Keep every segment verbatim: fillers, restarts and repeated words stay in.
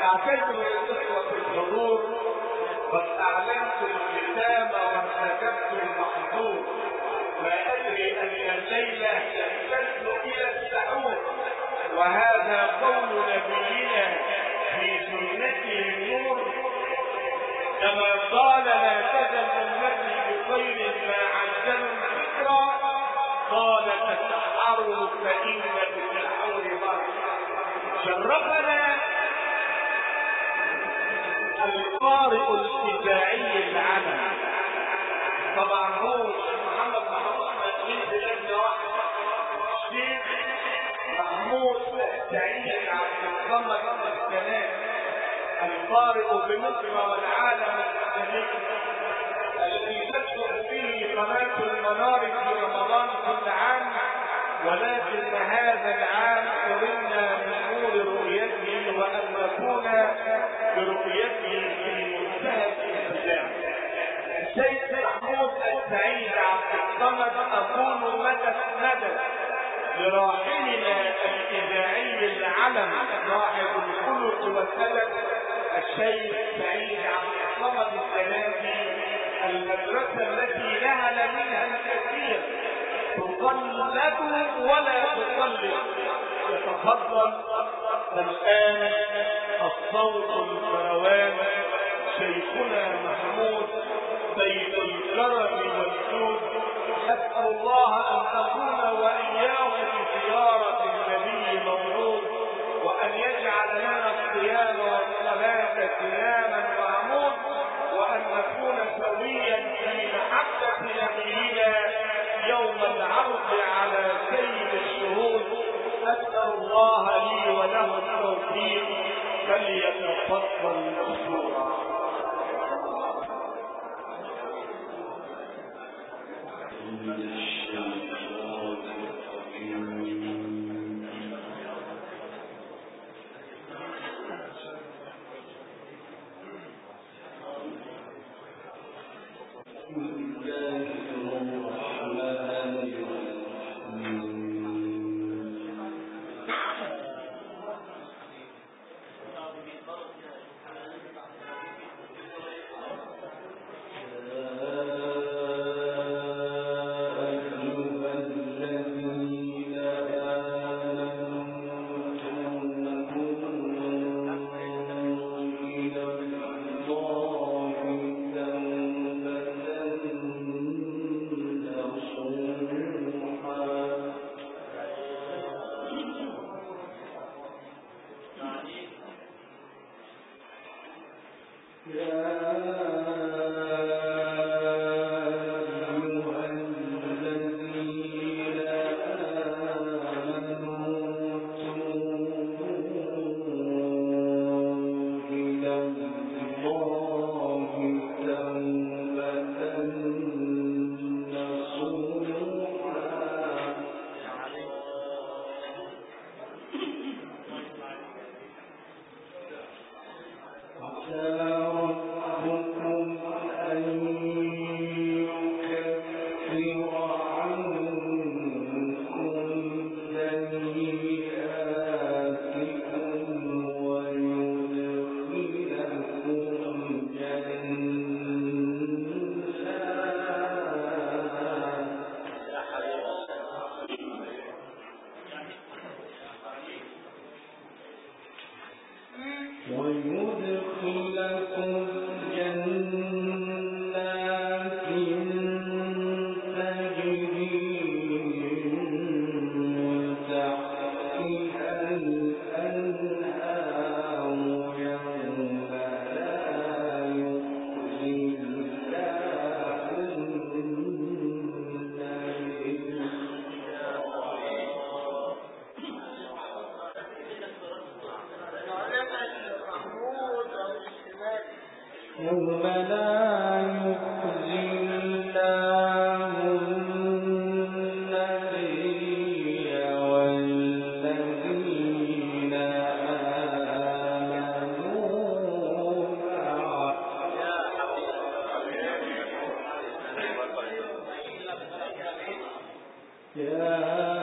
أعتذر للإخوة الحضور، قد أعلنت الختام وارتكبت المحظور، ما أدري أن الليلة تمتد إلى السحور، وهذا قول نبينا في سنته النور، كما قال لا تزل أمتي بخير ما عجلوا الفكرة، قال تسحروا فإن بالسحور بركة. شرفنا القارئ الإذاعي العلم، طبعا هو محمد محمود من بلادنا واحدة، الشيخ محمود سعيد عبد الصمد السلام، القارئ بمصر والعالم الإسلامي، الذي تبدأ فيه قناة المنار في رمضان كل عام، ولكن هذا العام قرنا من نور رؤيته وأن نكون برؤيته في منتهى الانسجام. السيد محمود السعيد عبد الصمد أقول مدد مدد لراحلنا الإذاعي العلم صاحب الخلق والأدب الشيخ سعيد عبد الصمد الزناتي، المدرسة التي نهل منها الكثير، تقلد ولا تقلد. يتفضل الآن الصوت الكروان شيخنا محمود بيت الكرم والجود. أسأل الله أن نكون وإياه بزيارة النبي موعود، وأن يجعل لنا الصيام والصلاة صياما وعمود، وأن نكون سويا في محبة نبينا يوم العرض على سيد الشهود. أسأل الله لي وله التوفيق، فليتفضل مشكورا.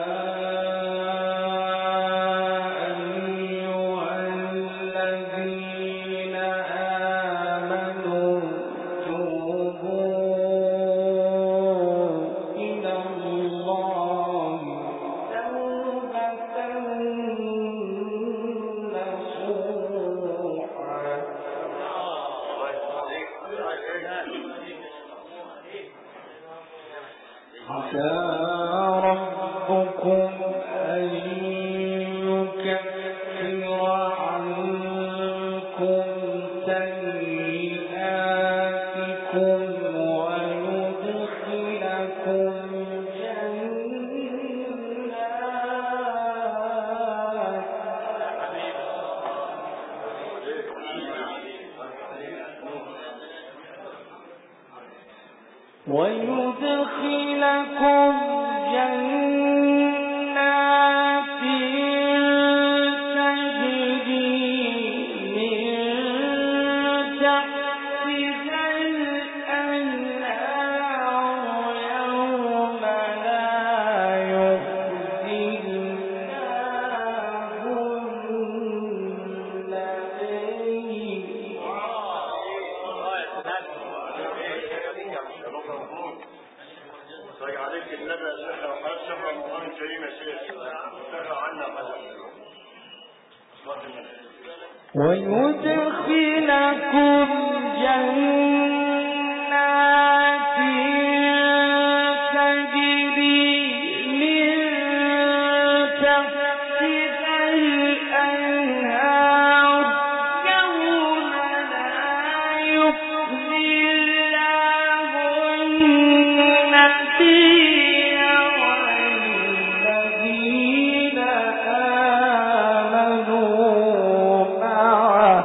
يا أيها الذين ويدخلكم جنات ويدخلكم جنات تجري من تحتها الأنهار يوم لا يخزي الله النبي والذين آمنوا معه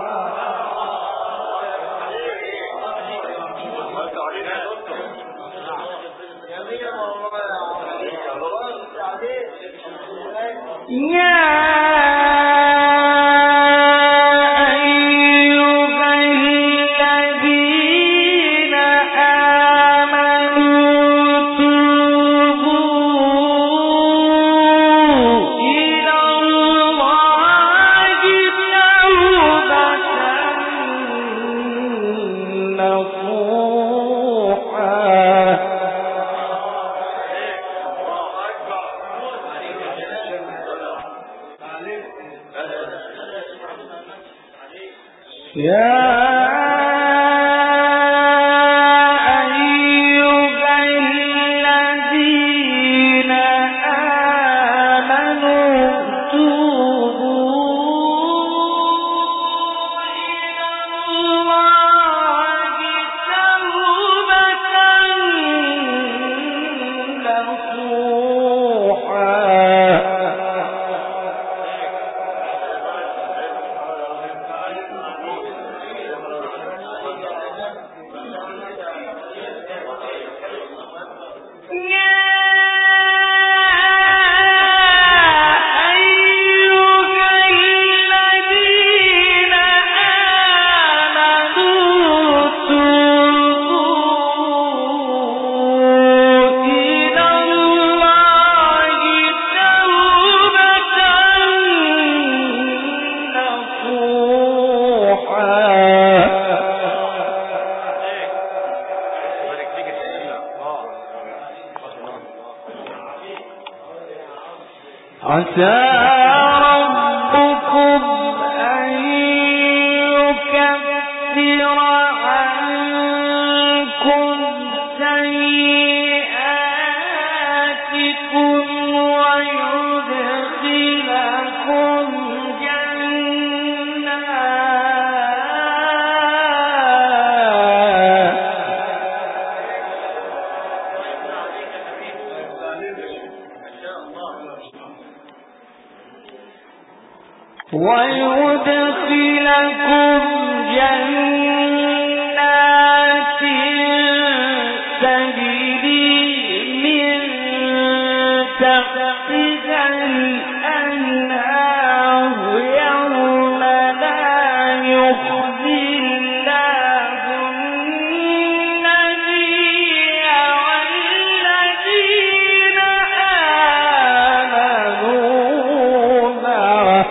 عسى ربكم أن يكفر عنكم سيئاتكم ويدخلكم ويدخلكم جنات تجري من تحتها الأنهار يوم لا يخزي الله النبي والذين آمنوا معه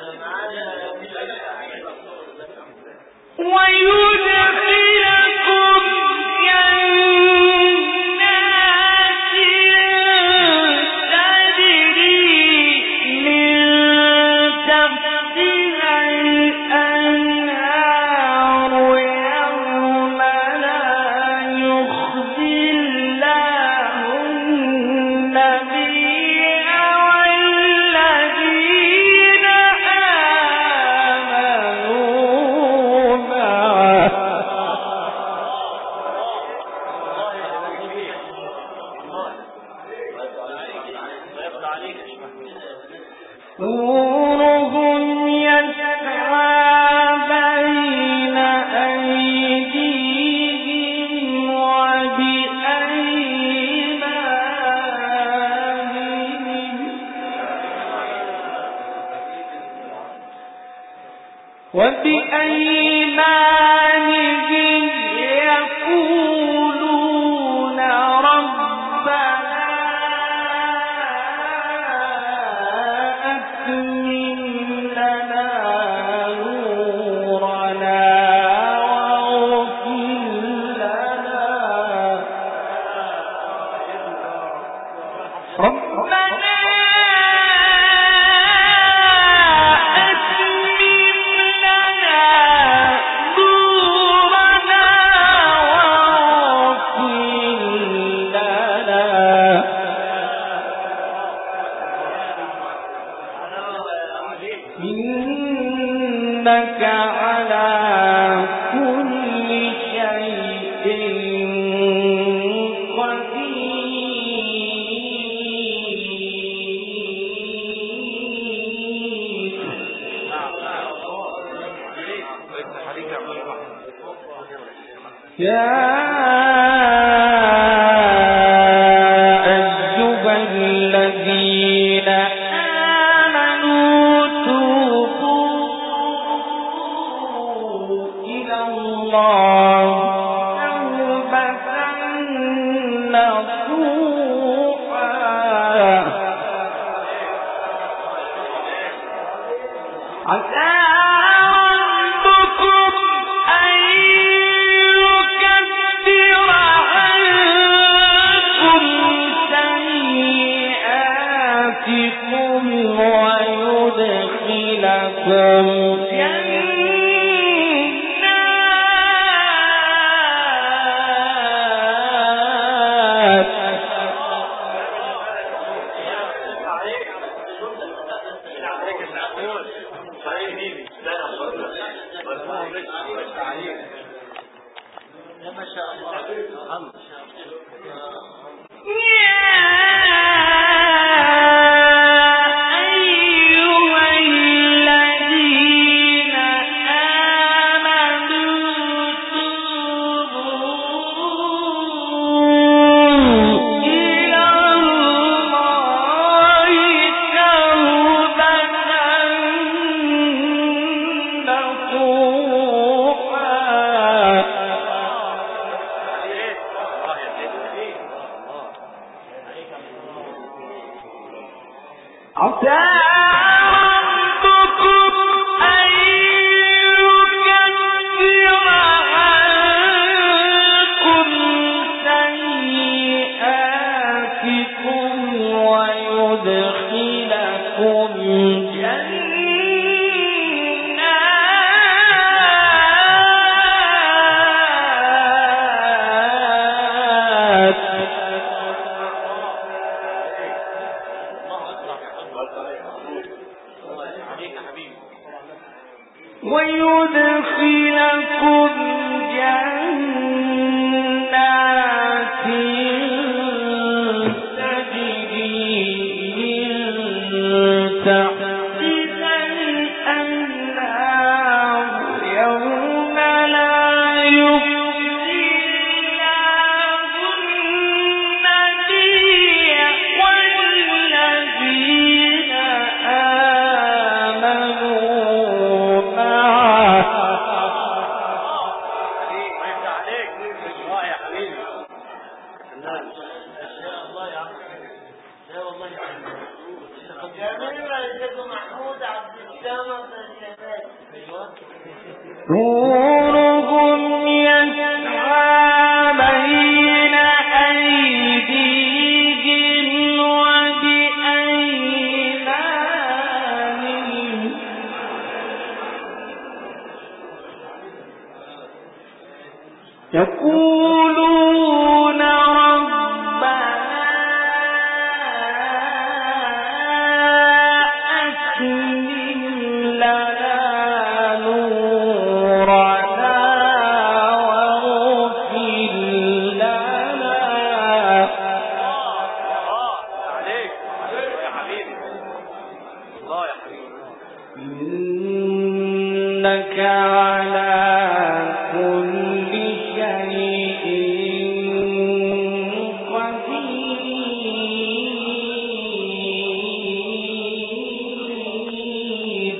وبأيمانهم يقولون ربنا أتمم لنا نورنا واغفر لنا ربنا إنك على كل شيء قدير. يا أيها الذين آمنوا توبوا إلى الله توبة نصوحا عسى ويدخلكم جنات ما شاء الله. عسى ربكم أن يكفر عنكم سيئاتكم ويدخلكم جنات ويدخلكم جنات تجري من تحتها الأنهار يوم لا يخزي الله النبي والذين آمنوا معه لا والله جميلة يا سيد محمود عبد السلام الشباب. نورهم يسعى بين أيديهم وبأيمانهم يقولون ربنا أتمم لنا نورنا واغفر لنا. عليك يا حبيبي الله يا حبيبي إنك على كل شيء قدير.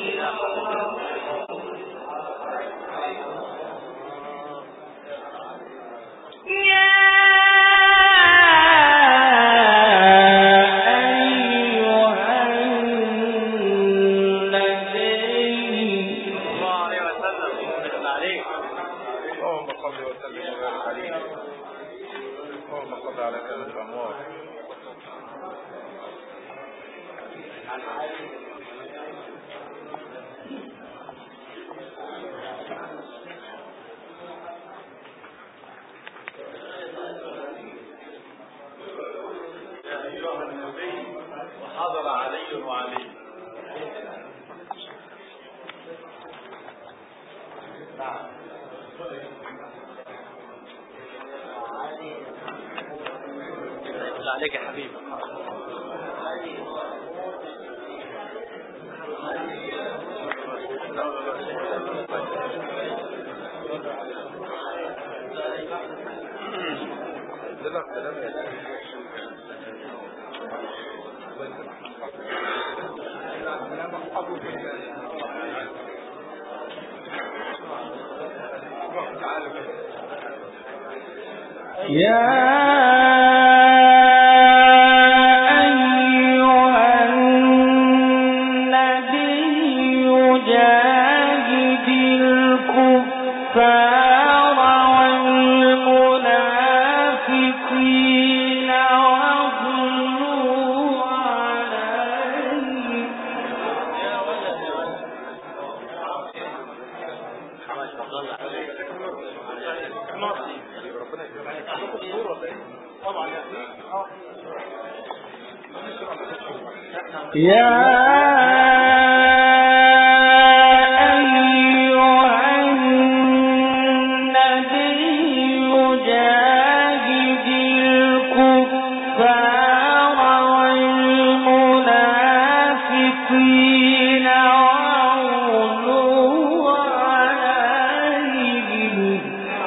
يا أيها النبي الله عليه وسلم عليك اللهم صل وسلم وبارك عليه. اللهم صل على سيدنا الأموات. يا أيها النبي وحضر علي وعلي. نعم الله عليك يا حبيبي. يا أيها النبي جاهد الكفار والمنافقين واغلظ عليهم. يا أيها النبي جاهد الكفار والمنافقين واغلظ عليهم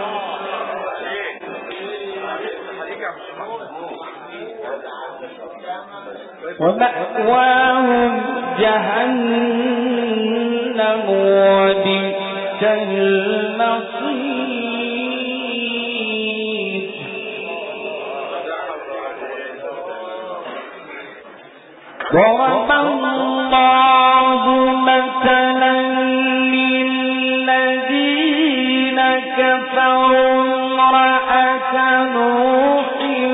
ومأواهم جهنم وبئس المصير. ضرب الله مثلا للذين كفروا امرأة نوح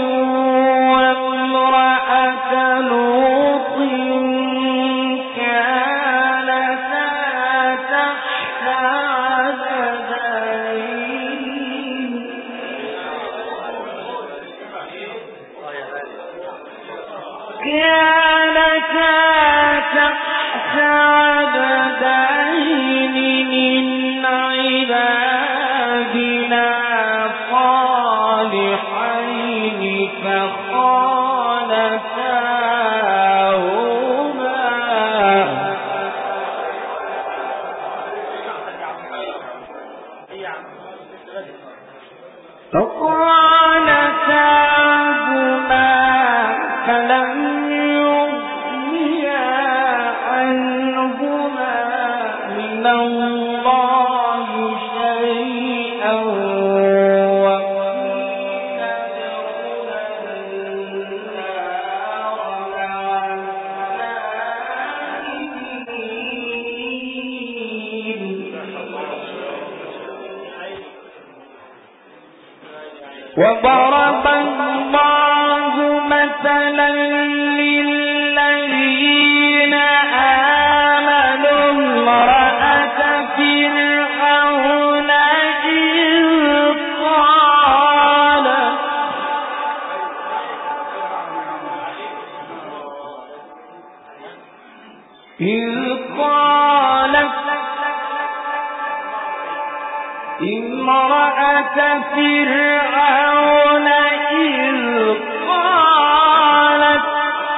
وامرأة لوط كانتا تحت عبدين كانتا تحت عبدين من عبادنا صالحين فخانتاهما فخانتاهما فلم يغنيا عنهما وضرب الله مثلا للذين آمنوا امرأة فرعون إذ قالت امرأة فرعون إذ قالت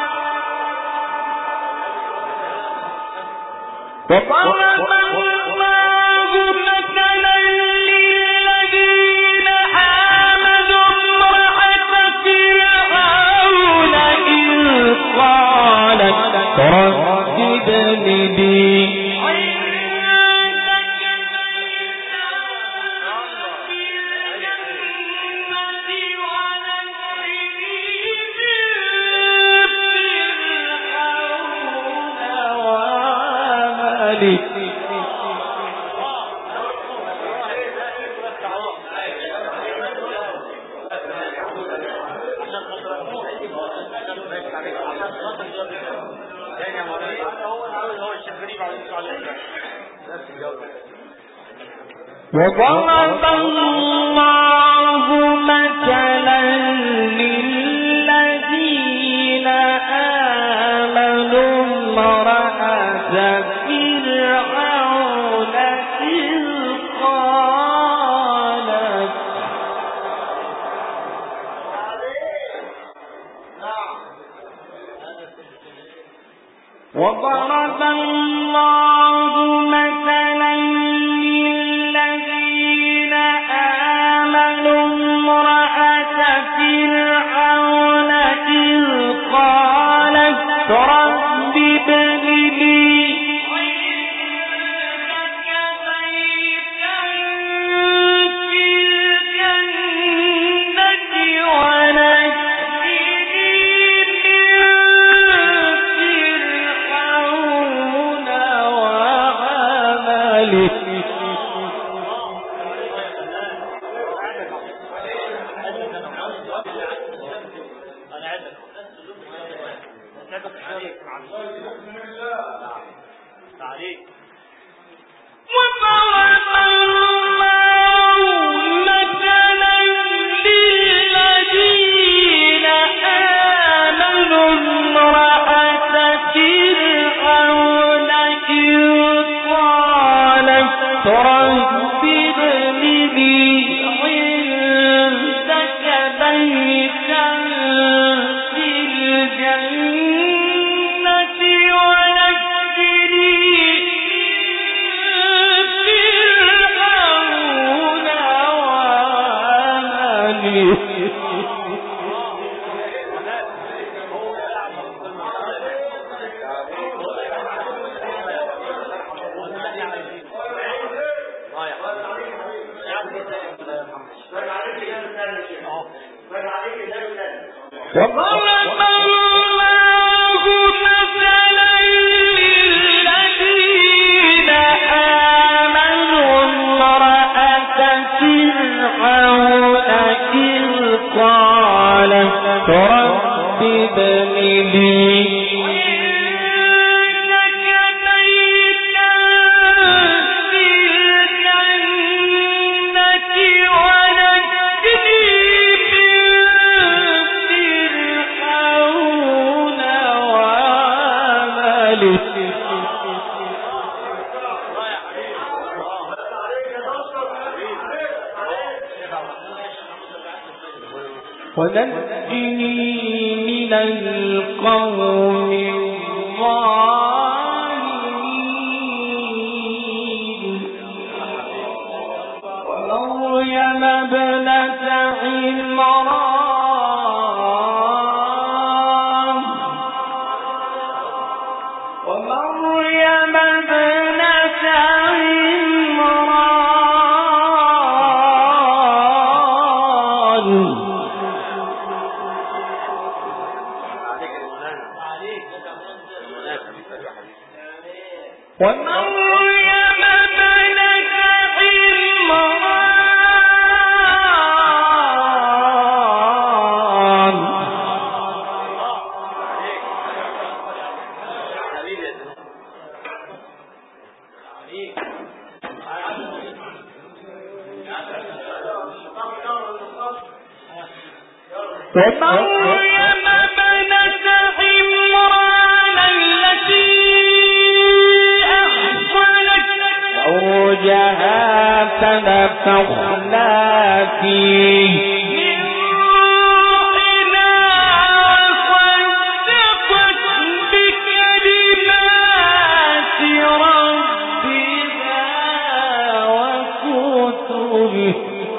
وضرب الله مثلا للذين آمنوا امرأة فرعون إذ قالت رب ابن لي وضرب الله مثلا للذين آمنوا امرأة فرعون إذ قالت وضرب الله مثلا للذين آمنوا امرأة فرعون إذ قالت رب ابن لي عندك بيتا في الجنة ونجني من فرعون وعمله وضرب الله مثلا للذين آمنوا امرأة فرعون إذ قالت رب ابن لي ونجني من القوم الظالمين ومريم ابنة عمران ومريم ابنة عمران ومريم ابنة عمران ومريم ابنة عمران التي أحصنت فرجها فنفخنا فيه من روحنا وصدقت بكلمات ربها وكتبه.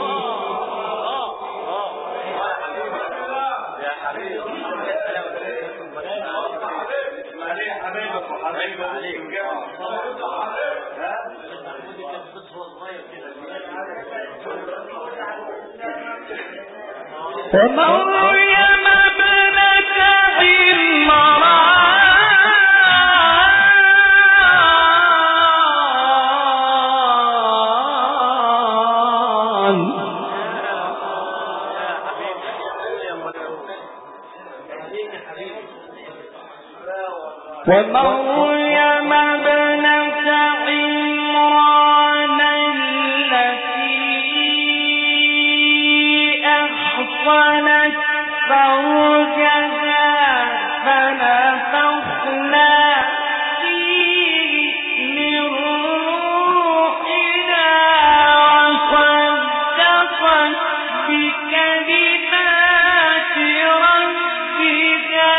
ومريم ابنة عمران ومريم ابنة عمران التي أحصنت فرجها فنفخنا فيه من روحنا وصدقت بكلمات ربها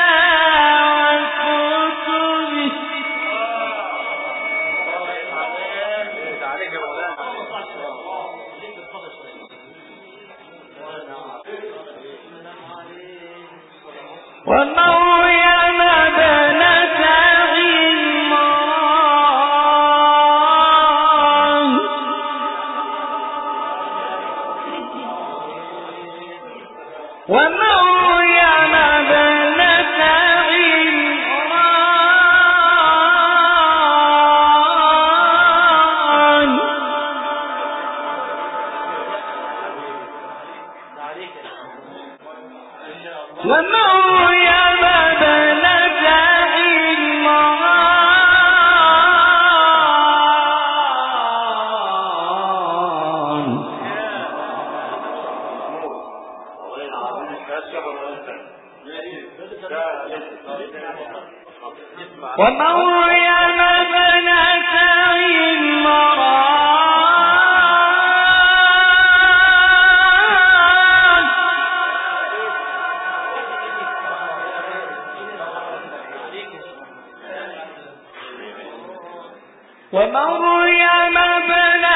ومريم ابنة عمران ومريم ابنة عمران ومريم ابنة عمران ومريم ابنة عمران ومريم ابنة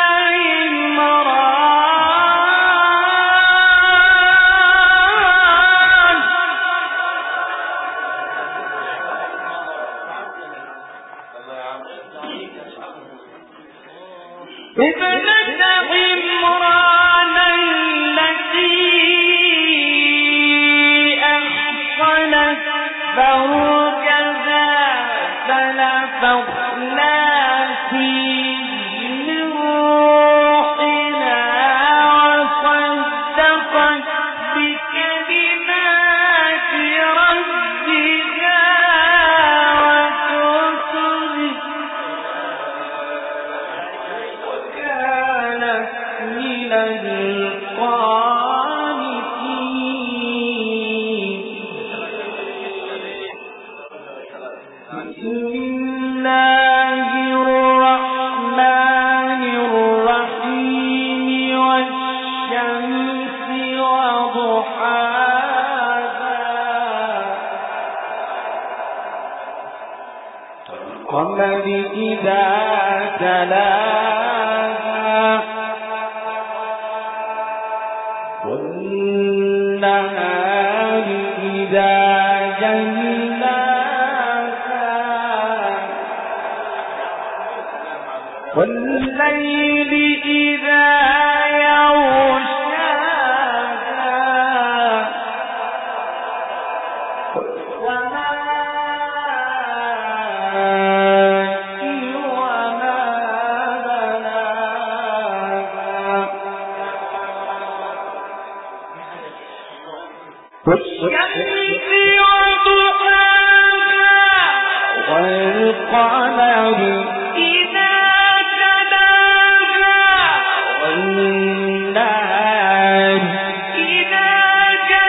عمران ابنة عمران التي أحصنت فرجها فنفخنا فيه من روحنا وصدقت بكلمات ربها وكتبه وكانت من القانتين. بسم الله الرحمن الرحيم والشمس وضحاها والقمر إذا تلاها والنهار إذا جلاها والليل إذا يغشاها والسماء وما بناها والشمس وضحاها والقمر إذا تلاها والنهار إذا جلاها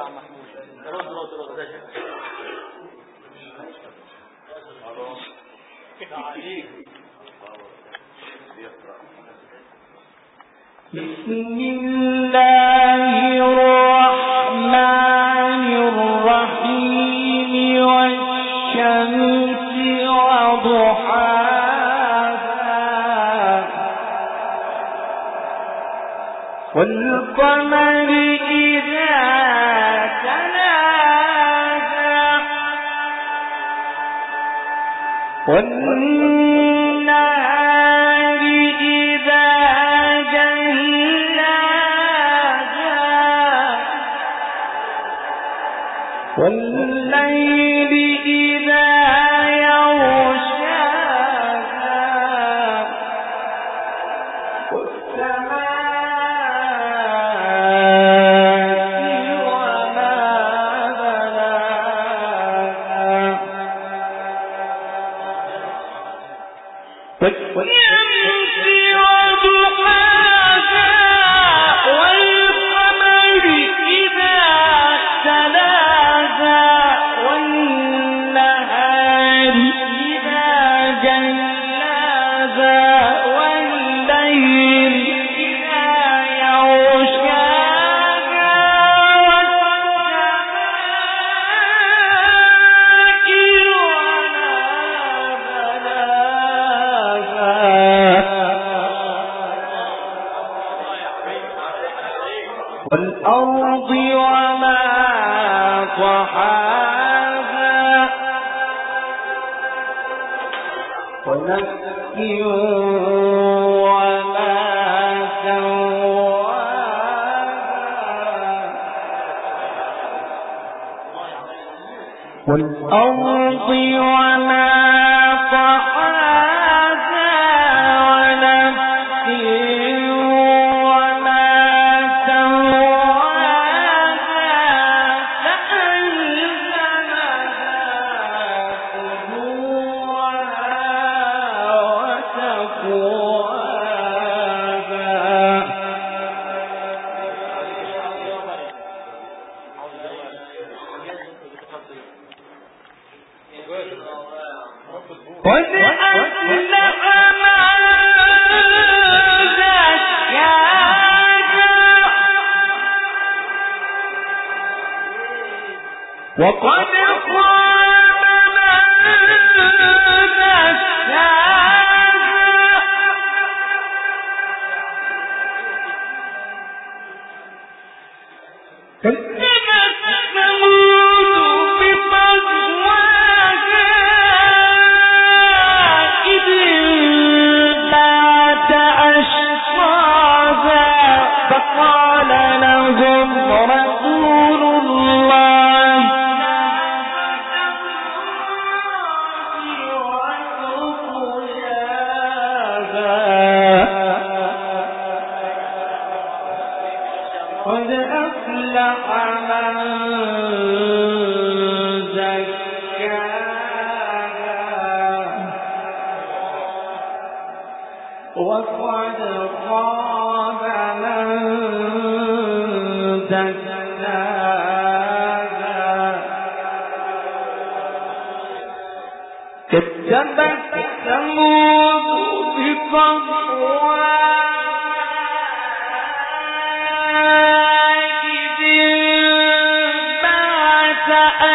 بسم الله الرحمن الرحيم والشمس وضحاها والقمر إذا تلاها والنهار إذا والليل إذا يغشاها والسماء وما بناها والشمس وضحاها والقمر إذا تلاها والنهار إذا جلاها والليل إذا يغشاها والسماء وما بناها والأرض وما طحاها ونفس وما سواها والأرض وما طحاها ونفس وما سواها فألهمها فجورها وتقواها قد أفلح من زكاها وقد خاب من دساها كذبت ثمود بطغواها إذ انبعث أشقاها فقال لهم رسول الله قد أفلح من زكاها وقد خاب من دساها كذبت ثمود بطغواها إذ انبعث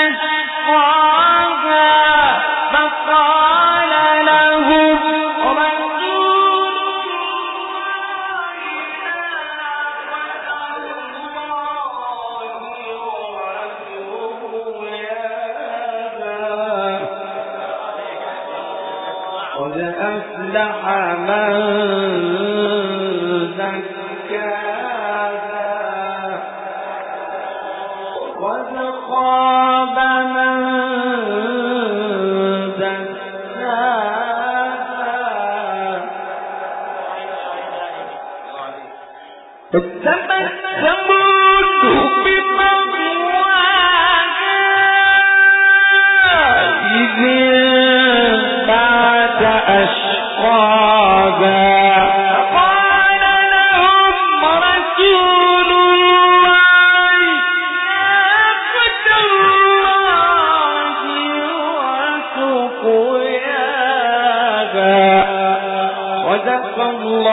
أشقاها فقال لهم رسول قد أفلح من زكاها وقد خاب من دساها كذبت ثمود بطغواها إذ انبعث أشقاها فقال لهم رسول الله يا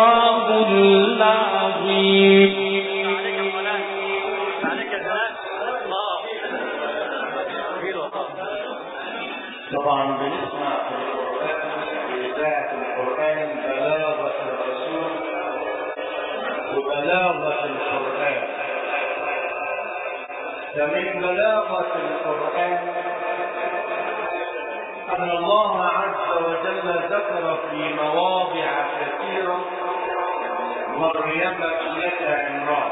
الله العظيم. طبعا بنسمع في القرآن في إذاعة القرآن بلاغة الرسول وبلاغة القرآن. فمن بلاغة القرآن أن الله عز وجل ذكر في مواضع كثيرة مريم ابنة عمران.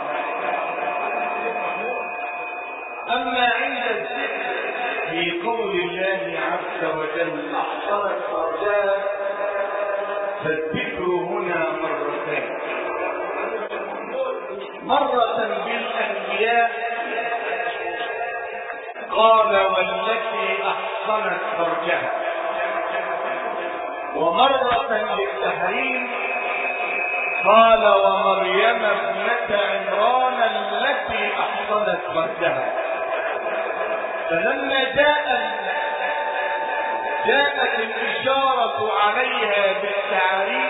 أما عند الذكر في قول الله عز وجل أحصنت فرجها فالذكر هنا مرتين، مرة بالأنبياء قال والتي أحصنت فرجها، ومرة للتحريم قال ومريم ابنة عمران التي أحصنت فرجها. فلما جاء جاءت الإشارة عليها بالتعريف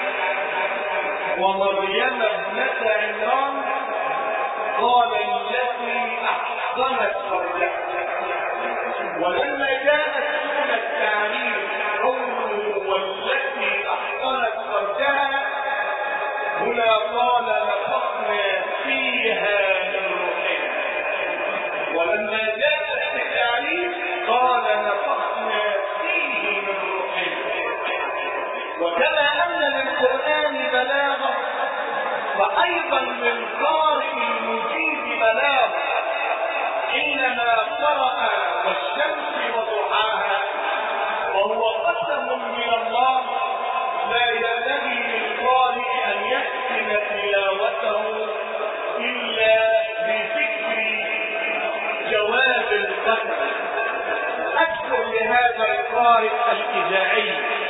ومريم ابنة عمران قال التي أحصنت فرجها. ولما جاءت دون التعريف قوله والتي أحصنت فرجها هنا قال نفخنا فيها من روحنا. ولما جاءت التعريف قال نفخنا فيه من روحنا. وكما أن للقرآن بلاغة فأيضا للقارئ المجيب بلاغة. حينما قرأ والشمس وضحاها وهو قسم من الله لا ينبغي للقارئ أن يحسن تلاوته إلا بذكر جواب القسم. أذكر لهذا القارئ الإذاعي